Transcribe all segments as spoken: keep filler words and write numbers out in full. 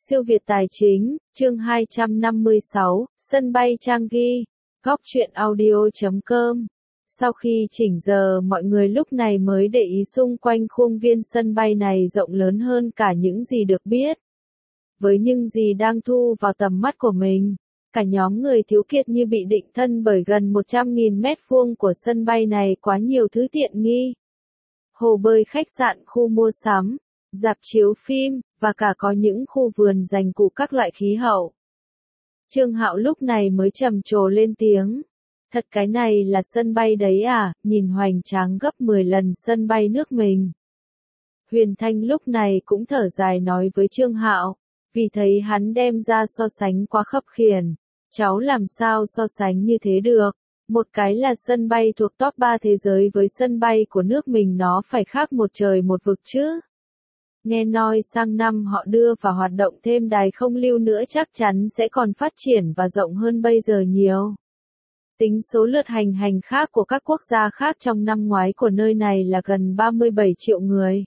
Siêu Việt Tài Chính, chương hai trăm năm mươi sáu, sân bay Changi, góc truyện audio chấm com. Sau khi chỉnh giờ mọi người lúc này mới để ý xung quanh khuôn viên sân bay này rộng lớn hơn cả những gì được biết. Với những gì đang thu vào tầm mắt của mình, cả nhóm người thiếu kiệt như bị định thân bởi gần một trăm nghìn mét vuông của sân bay này quá nhiều thứ tiện nghi. Hồ bơi khách sạn, khu mua sắm, rạp chiếu phim, và cả có những khu vườn dành cụ các loại khí hậu. Trương Hạo lúc này mới trầm trồ lên tiếng. Thật cái này là sân bay đấy à, nhìn hoành tráng gấp mười lần sân bay nước mình. Huyền Thanh lúc này cũng thở dài nói với Trương Hạo, vì thấy hắn đem ra so sánh quá khập khiển. Cháu làm sao so sánh như thế được, một cái là sân bay thuộc top ba thế giới với sân bay của nước mình nó phải khác một trời một vực chứ. Nghe nói sang năm họ đưa vào hoạt động thêm đài không lưu nữa chắc chắn sẽ còn phát triển và rộng hơn bây giờ nhiều. Tính số lượt hành hành khác của các quốc gia khác trong năm ngoái của nơi này là gần ba mươi bảy triệu người.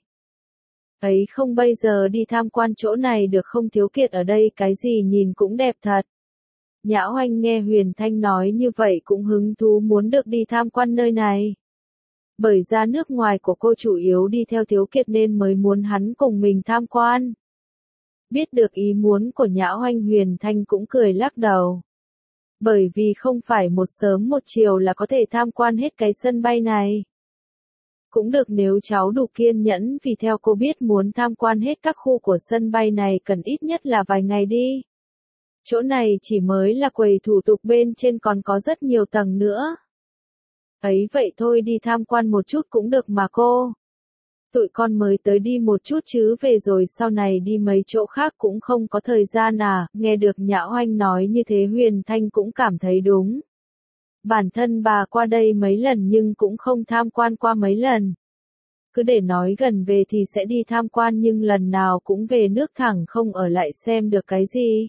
Ấy không bây giờ đi tham quan chỗ này được không thiếu kiệt ở đây cái gì nhìn cũng đẹp thật. Nhã Oanh nghe Huyền Thanh nói như vậy cũng hứng thú muốn được đi tham quan nơi này. Bởi ra nước ngoài của cô chủ yếu đi theo thiếu kiệt nên mới muốn hắn cùng mình tham quan. Biết được ý muốn của Nhã Oanh, Huyền Thanh cũng cười lắc đầu. Bởi vì không phải một sớm một chiều là có thể tham quan hết cái sân bay này. Cũng được nếu cháu đủ kiên nhẫn vì theo cô biết muốn tham quan hết các khu của sân bay này cần ít nhất là vài ngày đi. Chỗ này chỉ mới là quầy thủ tục bên trên còn có rất nhiều tầng nữa. Ấy vậy thôi đi tham quan một chút cũng được mà cô. Tụi con mới tới đi một chút chứ về rồi sau này đi mấy chỗ khác cũng không có thời gian à, nghe được Nhã Oanh nói như thế Huyền Thanh cũng cảm thấy đúng. Bản thân bà qua đây mấy lần nhưng cũng không tham quan qua mấy lần. Cứ để nói gần về thì sẽ đi tham quan nhưng lần nào cũng về nước thẳng không ở lại xem được cái gì.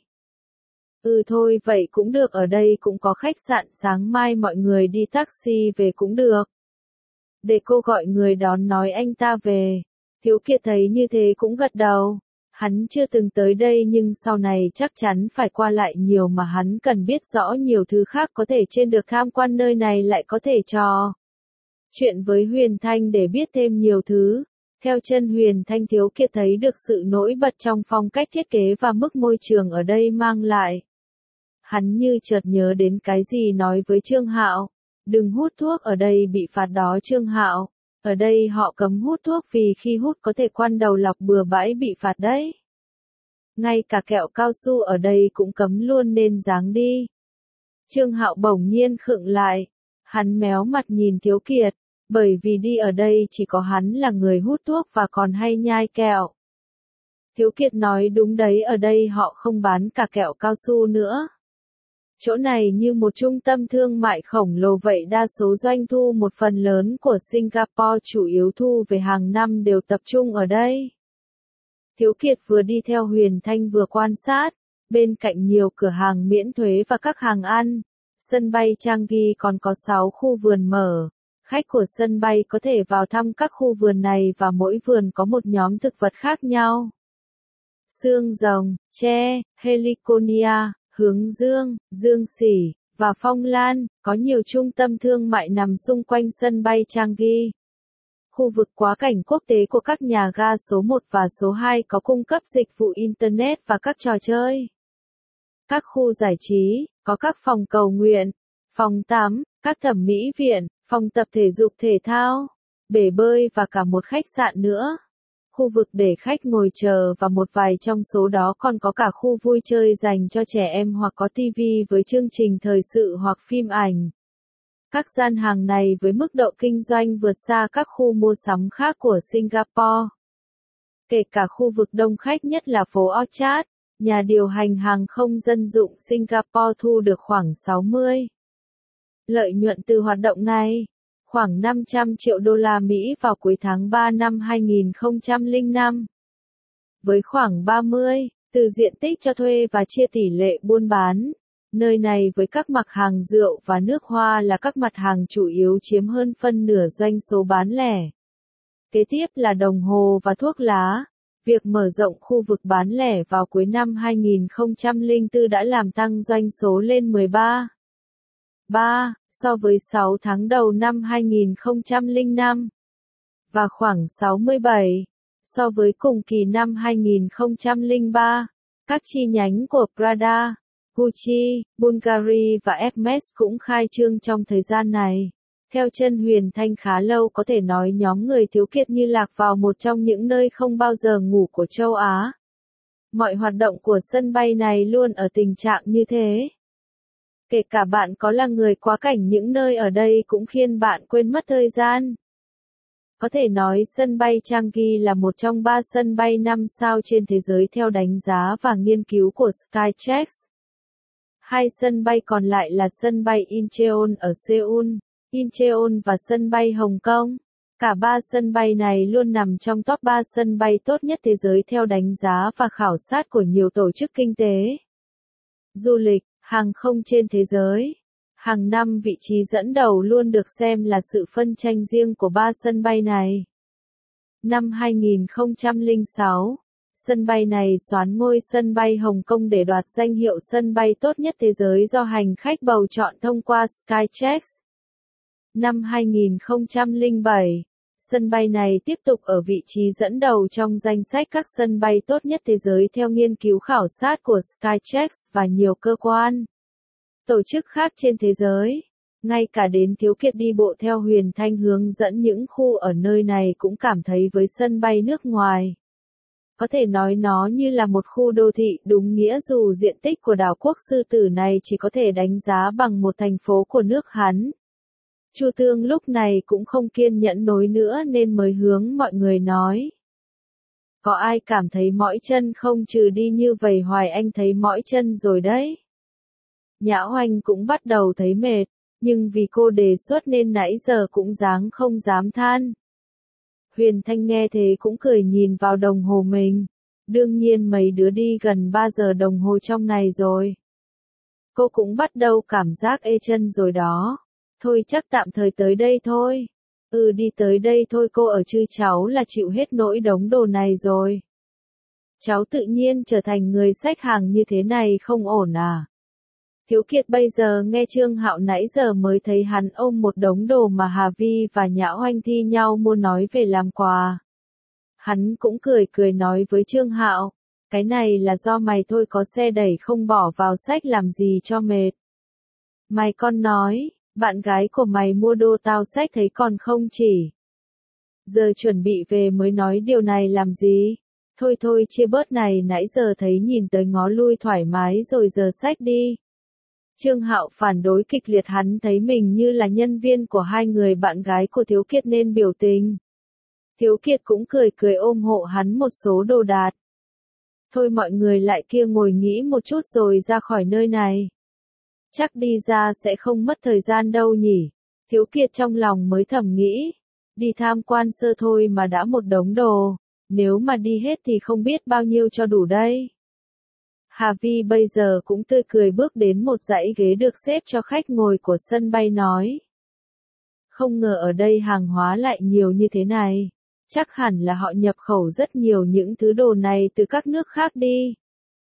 Ừ thôi vậy cũng được, ở đây cũng có khách sạn, sáng mai mọi người đi taxi về cũng được. Để cô gọi người đón nói anh ta về. Thiếu kiệt thấy như thế cũng gật đầu. Hắn chưa từng tới đây nhưng sau này chắc chắn phải qua lại nhiều mà hắn cần biết rõ nhiều thứ khác có thể trên được tham quan nơi này lại có thể trò chuyện với Huyền Thanh để biết thêm nhiều thứ. Theo chân Huyền Thanh thiếu kiệt thấy được sự nổi bật trong phong cách thiết kế và mức môi trường ở đây mang lại. Hắn như chợt nhớ đến cái gì nói với Trương Hạo, đừng hút thuốc ở đây bị phạt đó Trương Hạo, ở đây họ cấm hút thuốc vì khi hút có thể quan đầu lọc bừa bãi bị phạt đấy. Ngay cả kẹo cao su ở đây cũng cấm luôn nên ráng đi. Trương Hạo bỗng nhiên khựng lại, hắn méo mặt nhìn thiếu kiệt, bởi vì đi ở đây chỉ có hắn là người hút thuốc và còn hay nhai kẹo. Thiếu kiệt nói đúng đấy, ở đây họ không bán cả kẹo cao su nữa. Chỗ này như một trung tâm thương mại khổng lồ vậy, đa số doanh thu một phần lớn của Singapore chủ yếu thu về hàng năm đều tập trung ở đây. Thiếu kiệt vừa đi theo Huyền Thanh vừa quan sát, bên cạnh nhiều cửa hàng miễn thuế và các hàng ăn, sân bay Changi còn có sáu khu vườn mở. Khách của sân bay có thể vào thăm các khu vườn này và mỗi vườn có một nhóm thực vật khác nhau. Xương rồng, tre, heliconia, hướng dương, dương sỉ, và phong lan, có nhiều trung tâm thương mại nằm xung quanh sân bay Changi. Khu vực quá cảnh quốc tế của các nhà ga số một và số hai có cung cấp dịch vụ Internet và các trò chơi. Các khu giải trí, có các phòng cầu nguyện, phòng tắm, các thẩm mỹ viện, phòng tập thể dục thể thao, bể bơi và cả một khách sạn nữa. Khu vực để khách ngồi chờ và một vài trong số đó còn có cả khu vui chơi dành cho trẻ em hoặc có tivi với chương trình thời sự hoặc phim ảnh. Các gian hàng này với mức độ kinh doanh vượt xa các khu mua sắm khác của Singapore. Kể cả khu vực đông khách nhất là phố Orchard, nhà điều hành hàng không dân dụng Singapore thu được khoảng sáu mươi. Lợi nhuận từ hoạt động này, khoảng năm trăm triệu đô la Mỹ vào cuối tháng ba năm hai nghìn không trăm lẻ năm. Với khoảng ba mươi, từ diện tích cho thuê và chia tỷ lệ buôn bán, nơi này với các mặt hàng rượu và nước hoa là các mặt hàng chủ yếu chiếm hơn phân nửa doanh số bán lẻ. Kế tiếp là đồng hồ và thuốc lá. Việc mở rộng khu vực bán lẻ vào cuối năm hai nghìn không trăm lẻ bốn đã làm tăng doanh số lên mười ba phẩy ba so với sáu tháng đầu năm hai nghìn không trăm lẻ năm và khoảng sáu mươi bảy so với cùng kỳ năm hai nghìn không trăm lẻ ba. Các chi nhánh của Prada, Gucci, Bulgari và Hermes cũng khai trương trong thời gian này. Theo chân Huyền Thanh khá lâu có thể nói nhóm người thiếu kiệt như lạc vào một trong những nơi không bao giờ ngủ của châu Á. Mọi hoạt động của sân bay này luôn ở tình trạng như thế. Kể cả bạn có là người quá cảnh những nơi ở đây cũng khiến bạn quên mất thời gian. Có thể nói sân bay Changi là một trong ba sân bay năm sao trên thế giới theo đánh giá và nghiên cứu của Skytrax. Hai sân bay còn lại là sân bay Incheon ở Seoul, Incheon và sân bay Hồng Kông. Cả ba sân bay này luôn nằm trong top ba sân bay tốt nhất thế giới theo đánh giá và khảo sát của nhiều tổ chức kinh tế, du lịch, hàng không trên thế giới. Hàng năm vị trí dẫn đầu luôn được xem là sự phân tranh riêng của ba sân bay này. Năm hai nghìn không trăm lẻ sáu, sân bay này soán ngôi sân bay Hồng Kông để đoạt danh hiệu sân bay tốt nhất thế giới do hành khách bầu chọn thông qua Skytrax. Năm hai nghìn không trăm lẻ bảy, sân bay này tiếp tục ở vị trí dẫn đầu trong danh sách các sân bay tốt nhất thế giới theo nghiên cứu khảo sát của Skytrax và nhiều cơ quan, tổ chức khác trên thế giới. Ngay cả đến thiếu kiệt đi bộ theo Huyền Thanh hướng dẫn những khu ở nơi này cũng cảm thấy với sân bay nước ngoài. Có thể nói nó như là một khu đô thị đúng nghĩa dù diện tích của đảo quốc sư tử này chỉ có thể đánh giá bằng một thành phố của nước hắn. Chu Tương lúc này cũng không kiên nhẫn nối nữa nên mới hướng mọi người nói. Có ai cảm thấy mỏi chân không, trừ đi như vậy hoài anh thấy mỏi chân rồi đấy. Nhã Oanh cũng bắt đầu thấy mệt, nhưng vì cô đề xuất nên nãy giờ cũng dáng không dám than. Huyền Thanh nghe thế cũng cười nhìn vào đồng hồ mình. Đương nhiên mấy đứa đi gần ba giờ đồng hồ trong này rồi. Cô cũng bắt đầu cảm giác ê chân rồi đó. Thôi chắc tạm thời tới đây thôi. Ừ đi tới đây thôi cô ở chứ cháu là chịu hết nỗi đống đồ này rồi. Cháu tự nhiên trở thành người xách hàng như thế này không ổn à? Thiếu kiệt bây giờ nghe Trương Hạo nãy giờ mới thấy hắn ôm một đống đồ mà Hà Vi và Nhã Oanh thi nhau mua nói về làm quà. Hắn cũng cười cười nói với Trương Hạo, cái này là do mày thôi, có xe đẩy không bỏ vào xách làm gì cho mệt. Mày con nói, bạn gái của mày mua đồ tao xách thấy còn không chỉ. Giờ chuẩn bị về mới nói điều này làm gì? Thôi thôi chia bớt này, nãy giờ thấy nhìn tới ngó lui thoải mái rồi, giờ xách đi. Trương Hạo phản đối kịch liệt, hắn thấy mình như là nhân viên của hai người bạn gái của Thiếu Kiệt nên biểu tình. Thiếu Kiệt cũng cười cười ôm hộ hắn một số đồ đạc. Thôi mọi người lại kia ngồi nghĩ một chút rồi ra khỏi nơi này. Chắc đi ra sẽ không mất thời gian đâu nhỉ. Thiếu Kiệt trong lòng mới thầm nghĩ. Đi tham quan sơ thôi mà đã một đống đồ. Nếu mà đi hết thì không biết bao nhiêu cho đủ đây. Hà Vi bây giờ cũng tươi cười bước đến một dãy ghế được xếp cho khách ngồi của sân bay nói. Không ngờ ở đây hàng hóa lại nhiều như thế này. Chắc hẳn là họ nhập khẩu rất nhiều những thứ đồ này từ các nước khác đi.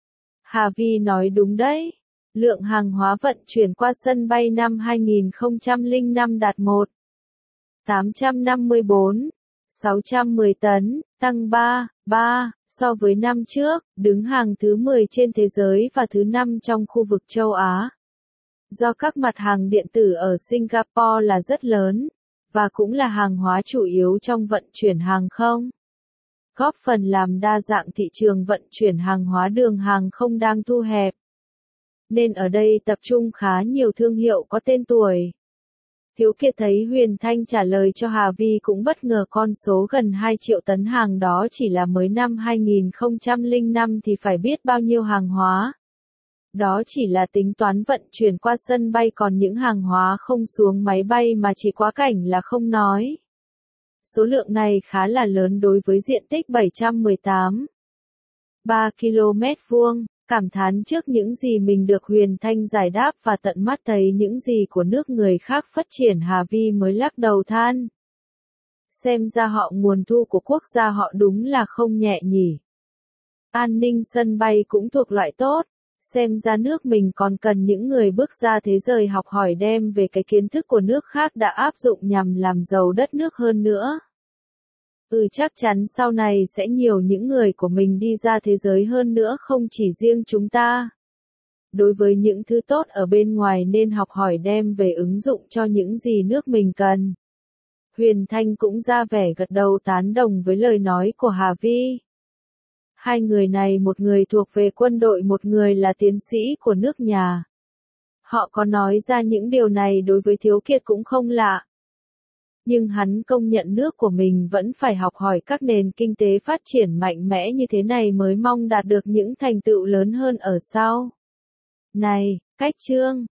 Hà Vi nói đúng đấy. Lượng hàng hóa vận chuyển qua sân bay năm hai nghìn không trăm lẻ năm đạt một nghìn tám trăm năm mươi bốn phẩy sáu trăm mười tấn, tăng ba phẩy ba so với năm trước, đứng hàng thứ mười trên thế giới và thứ năm trong khu vực châu Á. Do các mặt hàng điện tử ở Singapore là rất lớn, và cũng là hàng hóa chủ yếu trong vận chuyển hàng không, góp phần làm đa dạng thị trường vận chuyển hàng hóa đường hàng không đang thu hẹp. Nên ở đây tập trung khá nhiều thương hiệu có tên tuổi. Thiếu Kiệt thấy Huyền Thanh trả lời cho Hà Vi cũng bất ngờ, con số gần hai triệu tấn hàng đó chỉ là mới năm hai nghìn không trăm lẻ năm thì phải biết bao nhiêu hàng hóa. Đó chỉ là tính toán vận chuyển qua sân bay, còn những hàng hóa không xuống máy bay mà chỉ quá cảnh là không nói. Số lượng này khá là lớn đối với diện tích bảy trăm mười tám phẩy ba ki lô mét vuông. Cảm thán trước những gì mình được Huyền Thanh giải đáp và tận mắt thấy những gì của nước người khác phát triển, Hà Vi mới lắc đầu than. Xem ra họ nguồn thu của quốc gia họ đúng là không nhẹ nhỉ. An ninh sân bay cũng thuộc loại tốt. Xem ra nước mình còn cần những người bước ra thế giới học hỏi đem về cái kiến thức của nước khác đã áp dụng nhằm làm giàu đất nước hơn nữa. Ừ chắc chắn sau này sẽ nhiều những người của mình đi ra thế giới hơn nữa không chỉ riêng chúng ta. Đối với những thứ tốt ở bên ngoài nên học hỏi đem về ứng dụng cho những gì nước mình cần. Huyền Thanh cũng ra vẻ gật đầu tán đồng với lời nói của Hà Vi. Hai người này một người thuộc về quân đội một người là tiến sĩ của nước nhà. Họ có nói ra những điều này đối với Thiếu Kiệt cũng không lạ. Nhưng hắn công nhận nước của mình vẫn phải học hỏi các nền kinh tế phát triển mạnh mẽ như thế này mới mong đạt được những thành tựu lớn hơn ở sau. Này, Cách Trương,